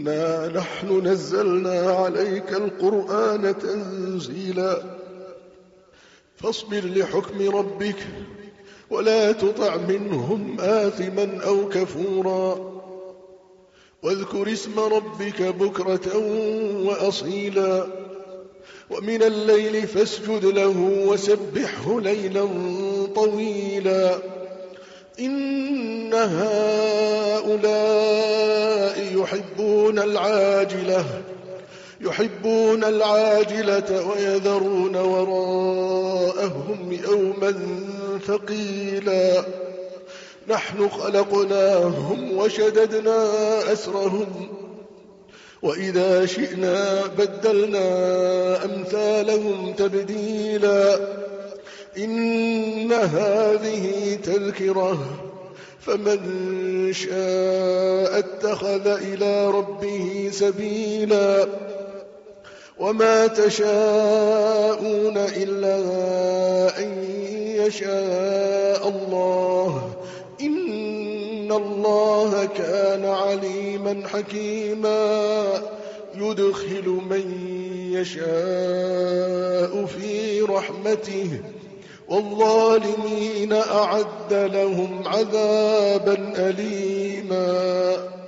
إنا نحن نزلنا عليك القرآن تنزيلا فاصبر لحكم ربك ولا تطع منهم آثما أو كفورا واذكر اسم ربك بكرة وأصيلا ومن الليل فاسجد له وسبحه ليلا طويلا إن هؤلاء يحبون العاجلة ويذرون وراءهم يوما ثقيلا نحن خلقناهم وشددنا أسرهم وإذا شئنا بدلنا أمثالهم تبديلا إن هذه تذكرة فمن شاء اتخذ إلى ربه سبيلا وما تشاءون إلا أن يشاء الله إن الله كان عليما حكيما يدخل من يشاء في رحمته والظالمين أعد لهم عذابا أليما